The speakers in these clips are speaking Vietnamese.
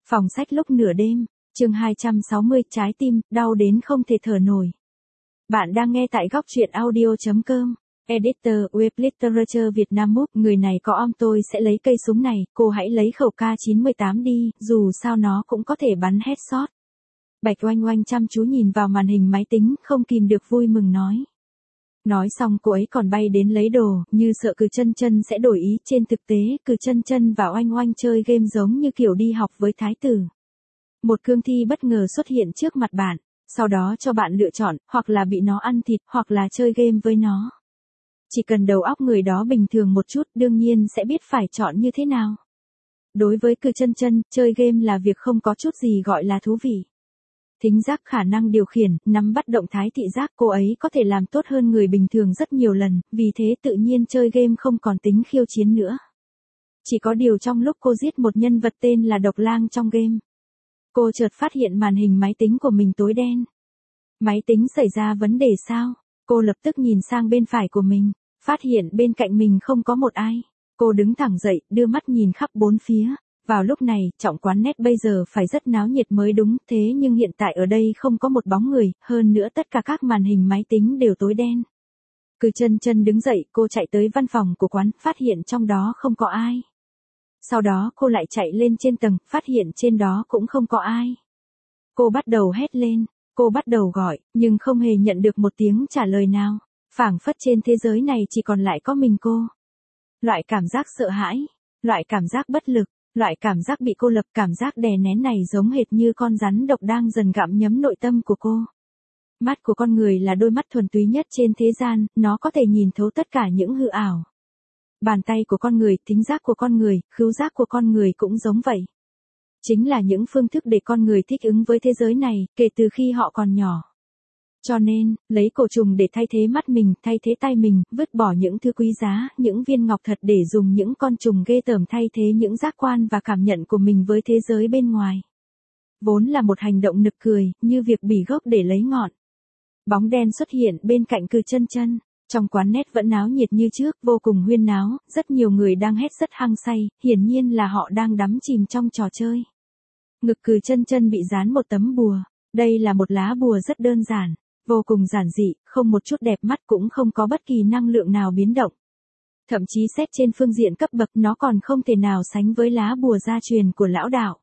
Phòng sách lúc nửa đêm, chương 260, trái tim, đau đến không thể thở nổi. Bạn đang nghe tại góc truyện audio.com. Editor, Web Literature Việt Nam Múc, người này có om tôi sẽ lấy cây súng này, cô hãy lấy khẩu K98 đi, dù sao nó cũng có thể bắn headshot. Bạch Oanh Oanh chăm chú nhìn vào màn hình máy tính, không kìm được vui mừng nói. Nói xong cô ấy còn bay đến lấy đồ, như sợ Cừ Chân Chân sẽ đổi ý. Trên thực tế, Cừ Chân Chân và Oanh Oanh chơi game giống như kiểu đi học với thái tử. Một cương thi bất ngờ xuất hiện trước mặt bạn, sau đó cho bạn lựa chọn, hoặc là bị nó ăn thịt, hoặc là chơi game với nó. Chỉ cần đầu óc người đó bình thường một chút, đương nhiên sẽ biết phải chọn như thế nào. Đối với Cừ Chân Chân, chơi game là việc không có chút gì gọi là thú vị. Thính giác, khả năng điều khiển, nắm bắt động thái thị giác, cô ấy có thể làm tốt hơn người bình thường rất nhiều lần, vì thế tự nhiên chơi game không còn tính khiêu chiến nữa. Chỉ có điều trong lúc cô giết một nhân vật tên là Độc Lang trong game, cô chợt phát hiện màn hình máy tính của mình tối đen. Máy tính xảy ra vấn đề sao? Cô lập tức nhìn sang bên phải của mình, phát hiện bên cạnh mình không có một ai. Cô đứng thẳng dậy, đưa mắt nhìn khắp bốn phía. Vào lúc này, Trọng Quán Net bây giờ phải rất náo nhiệt mới đúng, thế nhưng hiện tại ở đây không có một bóng người, hơn nữa tất cả các màn hình máy tính đều tối đen. Cừ Chân Chân đứng dậy, cô chạy tới văn phòng của quán, phát hiện trong đó không có ai. Sau đó cô lại chạy lên trên tầng, phát hiện trên đó cũng không có ai. Cô bắt đầu hét lên, cô bắt đầu gọi, nhưng không hề nhận được một tiếng trả lời nào. Phảng phất trên thế giới này chỉ còn lại có mình cô. Loại cảm giác sợ hãi, loại cảm giác bất lực, loại cảm giác bị cô lập, cảm giác đè nén này giống hệt như con rắn độc đang dần gặm nhấm nội tâm của cô. Mắt của con người là đôi mắt thuần túy nhất trên thế gian, nó có thể nhìn thấu tất cả những hư ảo. Bàn tay của con người, thính giác của con người, khứu giác của con người cũng giống vậy. Chính là những phương thức để con người thích ứng với thế giới này, kể từ khi họ còn nhỏ. Cho nên, lấy cổ trùng để thay thế mắt mình, thay thế tay mình, vứt bỏ những thứ quý giá, những viên ngọc thật để dùng những con trùng ghê tởm thay thế những giác quan và cảm nhận của mình với thế giới bên ngoài. Vốn là một hành động nực cười, như việc bỉ gốc để lấy ngọn. Bóng đen xuất hiện bên cạnh Cừ Chân Chân. Trong quán net vẫn náo nhiệt như trước, vô cùng huyên náo, rất nhiều người đang hét rất hăng say, hiển nhiên là họ đang đắm chìm trong trò chơi. Ngực Cừ Chân Chân bị dán một tấm bùa. Đây là một lá bùa rất đơn giản, vô cùng giản dị, không một chút đẹp mắt, cũng không có bất kỳ năng lượng nào biến động. Thậm chí xét trên phương diện cấp bậc nó còn không thể nào sánh với lá bùa gia truyền của lão đạo.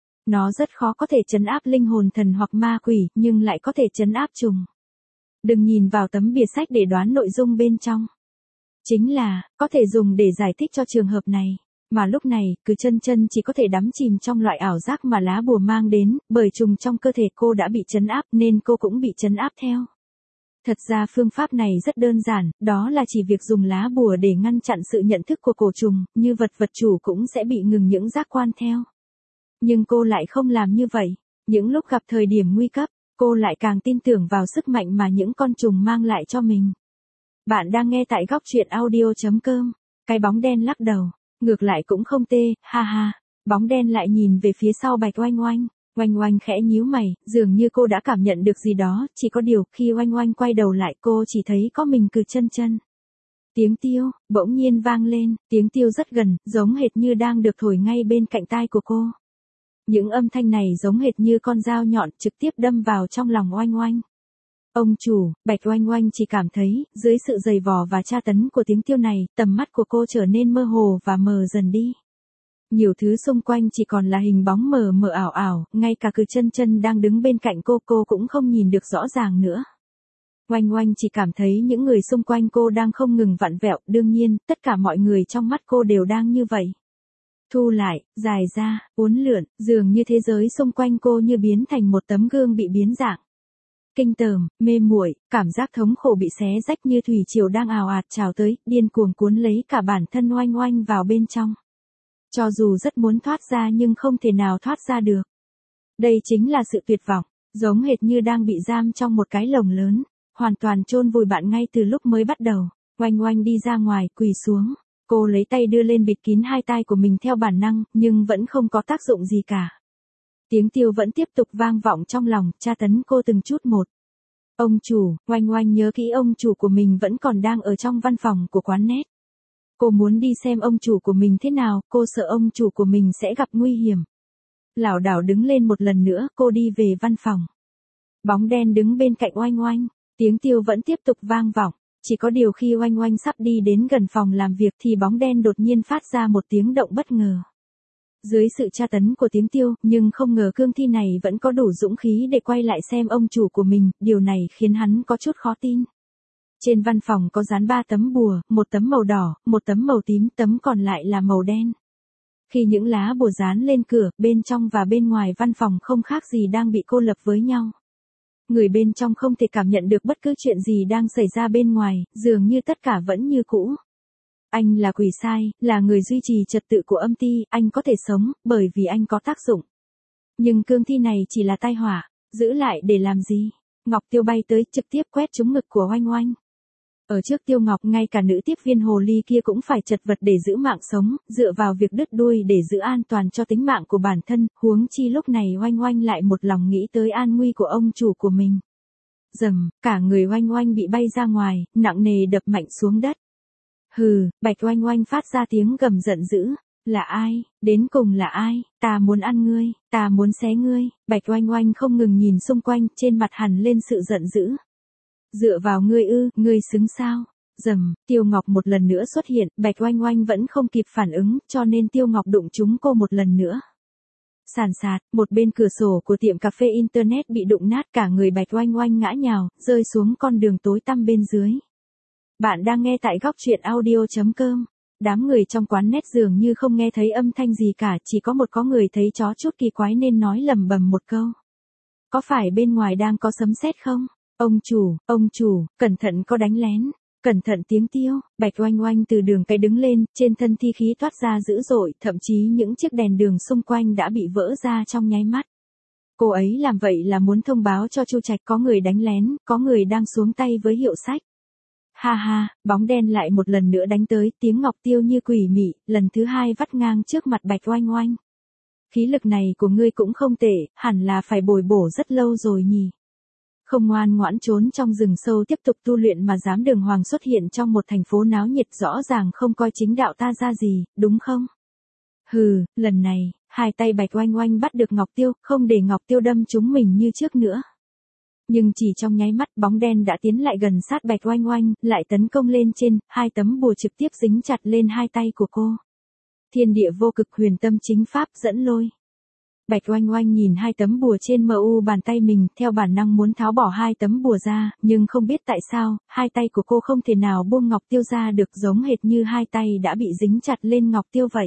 Nó rất khó có thể trấn áp linh hồn thần hoặc ma quỷ, nhưng lại có thể trấn áp trùng. Đừng nhìn vào tấm bìa sách để đoán nội dung bên trong. Chính là, có thể dùng để giải thích cho trường hợp này. Mà lúc này, Cừ Chân Chân chỉ có thể đắm chìm trong loại ảo giác mà lá bùa mang đến, bởi trùng trong cơ thể cô đã bị trấn áp nên cô cũng bị trấn áp theo. Thật ra phương pháp này rất đơn giản, đó là chỉ việc dùng lá bùa để ngăn chặn sự nhận thức của cổ trùng, như vật chủ cũng sẽ bị ngừng những giác quan theo. Nhưng cô lại không làm như vậy. Những lúc gặp thời điểm nguy cấp, cô lại càng tin tưởng vào sức mạnh mà những con trùng mang lại cho mình. Bạn đang nghe tại góc truyện audio.com. Cái bóng đen lắc đầu. Ngược lại cũng không tê, ha ha. Bóng đen lại nhìn về phía sau Bạch Oanh Oanh. Oanh Oanh khẽ nhíu mày, dường như cô đã cảm nhận được gì đó, chỉ có điều, khi Oanh Oanh quay đầu lại cô chỉ thấy có mình Cừ Chân Chân. Tiếng tiêu, bỗng nhiên vang lên, tiếng tiêu rất gần, giống hệt như đang được thổi ngay bên cạnh tai của cô. Những âm thanh này giống hệt như con dao nhọn trực tiếp đâm vào trong lòng Oanh Oanh. Ông chủ, Bạch Oanh Oanh chỉ cảm thấy, dưới sự giày vò và tra tấn của tiếng tiêu này, tầm mắt của cô trở nên mơ hồ và mờ dần đi. Nhiều thứ xung quanh chỉ còn là hình bóng mờ mờ ảo ảo, ngay cả Cừ Chân Chân đang đứng bên cạnh cô cũng không nhìn được rõ ràng nữa. Oanh Oanh chỉ cảm thấy những người xung quanh cô đang không ngừng vặn vẹo, đương nhiên, tất cả mọi người trong mắt cô đều đang như vậy. Thu lại, dài ra, uốn lượn, dường như thế giới xung quanh cô như biến thành một tấm gương bị biến dạng. Kinh tởm, mê muội, cảm giác thống khổ bị xé rách như thủy triều đang ào ạt trào tới, điên cuồng cuốn lấy cả bản thân Oanh Oanh vào bên trong. Cho dù rất muốn thoát ra nhưng không thể nào thoát ra được. Đây chính là sự tuyệt vọng, giống hệt như đang bị giam trong một cái lồng lớn, hoàn toàn chôn vùi bạn ngay từ lúc mới bắt đầu. Oanh Oanh đi ra ngoài, quỳ xuống. Cô lấy tay đưa lên bịt kín hai tai của mình theo bản năng, nhưng vẫn không có tác dụng gì cả. Tiếng tiêu vẫn tiếp tục vang vọng trong lòng, tra tấn cô từng chút một. Ông chủ, Oanh Oanh nhớ kỹ ông chủ của mình vẫn còn đang ở trong văn phòng của quán net. Cô muốn đi xem ông chủ của mình thế nào, cô sợ ông chủ của mình sẽ gặp nguy hiểm. Lảo đảo đứng lên một lần nữa, cô đi về văn phòng. Bóng đen đứng bên cạnh Oanh Oanh, tiếng Tiêu vẫn tiếp tục vang vọng. Chỉ có điều khi Oanh Oanh sắp đi đến gần phòng làm việc thì bóng đen đột nhiên phát ra một tiếng động bất ngờ. Dưới sự tra tấn của tiếng Tiêu, nhưng không ngờ cương thi này vẫn có đủ dũng khí để quay lại xem ông chủ của mình, điều này khiến hắn có chút khó tin. Trên văn phòng có dán 3 tấm bùa, một tấm màu đỏ, một tấm màu tím, tấm còn lại là màu đen. Khi những lá bùa dán lên cửa, bên trong và bên ngoài văn phòng không khác gì đang bị cô lập với nhau. Người bên trong không thể cảm nhận được bất cứ chuyện gì đang xảy ra bên ngoài, dường như tất cả vẫn như cũ. Anh là quỷ sai, là người duy trì trật tự của âm ty, anh có thể sống, bởi vì anh có tác dụng. Nhưng cương thi này chỉ là tai họa, giữ lại để làm gì? Ngọc Tiêu bay tới trực tiếp quét trúng ngực của Oanh Oanh. Ở trước Tiêu Ngọc ngay cả nữ tiếp viên hồ ly kia cũng phải chật vật để giữ mạng sống, dựa vào việc đứt đuôi để giữ an toàn cho tính mạng của bản thân, huống chi lúc này Oanh Oanh lại một lòng nghĩ tới an nguy của ông chủ của mình. Rầm, cả người Oanh Oanh bị bay ra ngoài, nặng nề đập mạnh xuống đất. Hừ, Bạch Oanh Oanh phát ra tiếng gầm giận dữ. Là ai? Đến cùng là ai? Ta muốn ăn ngươi, ta muốn xé ngươi. Bạch Oanh Oanh không ngừng nhìn xung quanh, trên mặt hằn lên sự giận dữ. Dựa vào ngươi ư, ngươi xứng sao? Rầm, Tiêu Ngọc một lần nữa xuất hiện, Bạch Oanh Oanh vẫn không kịp phản ứng, cho nên Tiêu Ngọc đụng trúng cô một lần nữa. Sàn sạt, một bên cửa sổ của tiệm cà phê Internet bị đụng nát, cả người Bạch Oanh Oanh ngã nhào, rơi xuống con đường tối tăm bên dưới. Bạn đang nghe tại góc truyện audio.com. Đám người trong quán net dường như không nghe thấy âm thanh gì cả, chỉ có người thấy chó chút kỳ quái nên nói lầm bầm một câu. Có phải bên ngoài đang có sấm sét không? Ông chủ, cẩn thận có đánh lén. Cẩn thận tiếng Tiêu. Bạch Oanh Oanh từ đường cái đứng lên, trên thân thi khí toát ra dữ dội, thậm chí những chiếc đèn đường xung quanh đã bị vỡ ra trong nháy mắt. Cô ấy làm vậy là muốn thông báo cho Chu Trạch có người đánh lén, có người đang xuống tay với Hiệu Sách. Ha ha, bóng đen lại một lần nữa đánh tới, tiếng Ngọc Tiêu như quỷ mị, lần thứ 2 vắt ngang trước mặt Bạch Oanh Oanh. Khí lực này của ngươi cũng không tệ, hẳn là phải bồi bổ rất lâu rồi nhỉ. Không ngoan ngoãn trốn trong rừng sâu tiếp tục tu luyện mà dám đường hoàng xuất hiện trong một thành phố náo nhiệt, rõ ràng không coi chính đạo ta ra gì, đúng không? Hừ, lần này, hai tay Bạch Oanh Oanh bắt được Ngọc Tiêu, không để Ngọc Tiêu đâm trúng mình như trước nữa. Nhưng chỉ trong nháy mắt, bóng đen đã tiến lại gần sát Bạch Oanh Oanh, lại tấn công lên trên, 2 tấm bùa trực tiếp dính chặt lên 2 tay của cô. Thiên địa vô cực huyền tâm chính pháp dẫn lôi. Bạch Oanh Oanh nhìn 2 tấm bùa trên mu bàn tay mình, theo bản năng muốn tháo bỏ 2 tấm bùa ra, nhưng không biết tại sao, 2 tay của cô không thể nào buông Ngọc Tiêu ra được, giống hệt như 2 tay đã bị dính chặt lên Ngọc Tiêu vậy.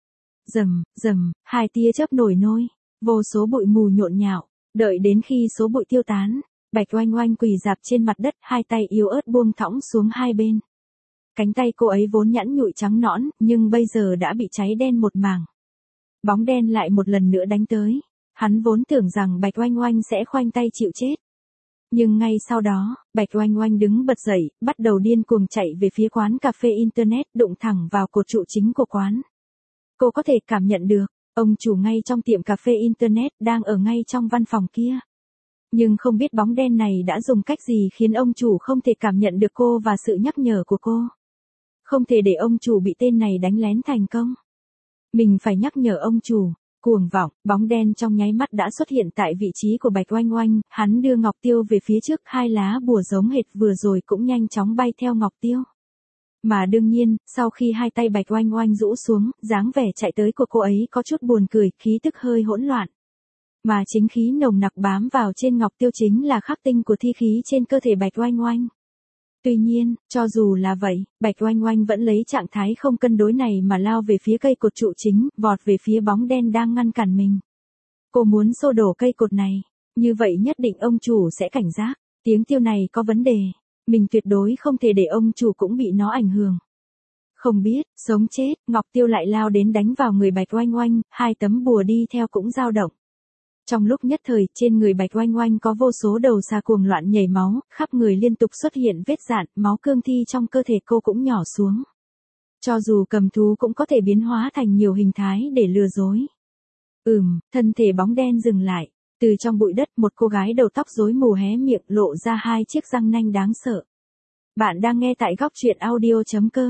Rầm, 2 tia chớp nổi nôi, vô số bụi mù nhộn nhạo, đợi đến khi số bụi tiêu tán, Bạch Oanh Oanh quỳ rạp trên mặt đất, 2 tay yếu ớt buông thõng xuống hai bên. Cánh tay cô ấy vốn nhẵn nhụi trắng nõn, nhưng bây giờ đã bị cháy đen một mảng. Bóng đen lại một lần nữa đánh tới. Hắn vốn tưởng rằng Bạch Oanh Oanh sẽ khoanh tay chịu chết. Nhưng ngay sau đó, Bạch Oanh Oanh đứng bật dậy, bắt đầu điên cuồng chạy về phía quán cà phê Internet, đụng thẳng vào cột trụ chính của quán. Cô có thể cảm nhận được, ông chủ ngay trong tiệm cà phê Internet đang ở ngay trong văn phòng kia. Nhưng không biết bóng đen này đã dùng cách gì khiến ông chủ không thể cảm nhận được cô và sự nhắc nhở của cô. Không thể để ông chủ bị tên này đánh lén thành công. Mình phải nhắc nhở ông chủ. Cuồng vọng, bóng đen trong nháy mắt đã xuất hiện tại vị trí của Bạch Oanh Oanh, hắn đưa Ngọc Tiêu về phía trước, 2 lá bùa giống hệt vừa rồi cũng nhanh chóng bay theo Ngọc Tiêu. Mà đương nhiên, sau khi 2 tay Bạch Oanh Oanh rũ xuống, dáng vẻ chạy tới của cô ấy có chút buồn cười, khí tức hơi hỗn loạn. Mà chính khí nồng nặc bám vào trên Ngọc Tiêu chính là khắc tinh của thi khí trên cơ thể Bạch Oanh Oanh. Tuy nhiên, cho dù là vậy, Bạch Oanh Oanh vẫn lấy trạng thái không cân đối này mà lao về phía cây cột trụ chính, vọt về phía bóng đen đang ngăn cản mình. Cô muốn xô đổ cây cột này, như vậy nhất định ông chủ sẽ cảnh giác, tiếng Tiêu này có vấn đề, mình tuyệt đối không thể để ông chủ cũng bị nó ảnh hưởng. Không biết, sống chết, Ngọc Tiêu lại lao đến đánh vào người Bạch Oanh Oanh, 2 tấm bùa đi theo cũng dao động. Trong lúc nhất thời, trên người Bạch Oanh Oanh có vô số đầu xà cuồng loạn nhảy máu, khắp người liên tục xuất hiện vết rạn, máu cương thi trong cơ thể cô cũng nhỏ xuống. Cho dù cầm thú cũng có thể biến hóa thành nhiều hình thái để lừa dối. Thân thể bóng đen dừng lại. Từ trong bụi đất, một cô gái đầu tóc rối mù hé miệng, lộ ra 2 chiếc răng nanh đáng sợ. Bạn đang nghe tại góc truyện audio.com.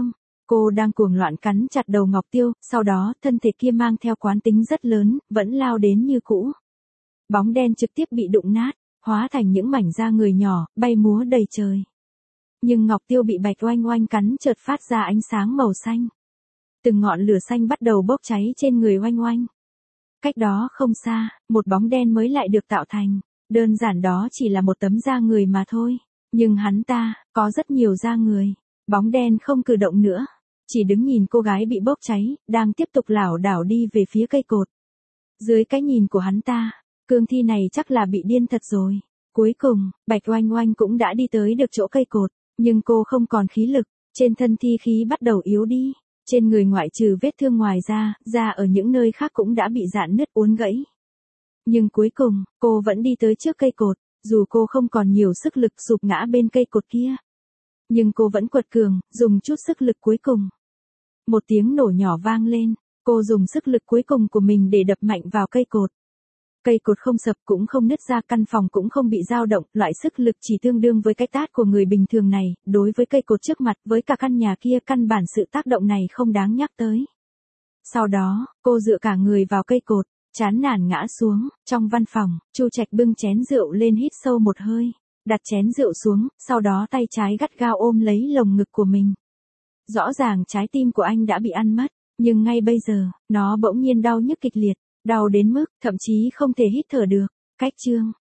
Cô đang cuồng loạn cắn chặt đầu Ngọc Tiêu, sau đó thân thể kia mang theo quán tính rất lớn, vẫn lao đến như cũ. Bóng đen trực tiếp bị đụng nát, hóa thành những mảnh da người nhỏ, bay múa đầy trời. Nhưng Ngọc Tiêu bị Bạch Oanh Oanh cắn chợt phát ra ánh sáng màu xanh. Từng ngọn lửa xanh bắt đầu bốc cháy trên người Oanh Oanh. Cách đó không xa, một bóng đen mới lại được tạo thành. Đơn giản đó chỉ là một tấm da người mà thôi. Nhưng hắn ta, có rất nhiều da người. Bóng đen không cử động nữa. Chỉ đứng nhìn cô gái bị bốc cháy, đang tiếp tục lảo đảo đi về phía cây cột. Dưới cái nhìn của hắn ta, cương thi này chắc là bị điên thật rồi. Cuối cùng, Bạch Oanh Oanh cũng đã đi tới được chỗ cây cột. Nhưng cô không còn khí lực, trên thân thi khí bắt đầu yếu đi. Trên người ngoại trừ vết thương ngoài ra, da ở những nơi khác cũng đã bị rạn nứt uốn gãy. Nhưng cuối cùng, cô vẫn đi tới trước cây cột, dù cô không còn nhiều sức lực sụp ngã bên cây cột kia. Nhưng cô vẫn quật cường, dùng chút sức lực cuối cùng. Một tiếng nổ nhỏ vang lên, cô dùng sức lực cuối cùng của mình để đập mạnh vào cây cột. Cây cột không sập cũng không nứt ra, căn phòng cũng không bị dao động, loại sức lực chỉ tương đương với cái tát của người bình thường này, đối với cây cột trước mặt, với cả căn nhà kia, căn bản sự tác động này không đáng nhắc tới. Sau đó, cô dựa cả người vào cây cột, chán nản ngã xuống. Trong văn phòng, Chu Trạch bưng chén rượu lên hít sâu một hơi, đặt chén rượu xuống, sau đó tay trái gắt gao ôm lấy lồng ngực của mình. Rõ ràng trái tim của anh đã bị ăn mất, nhưng ngay bây giờ, nó bỗng nhiên đau nhức kịch liệt. Đau đến mức, thậm chí không thể hít thở được. Cách chương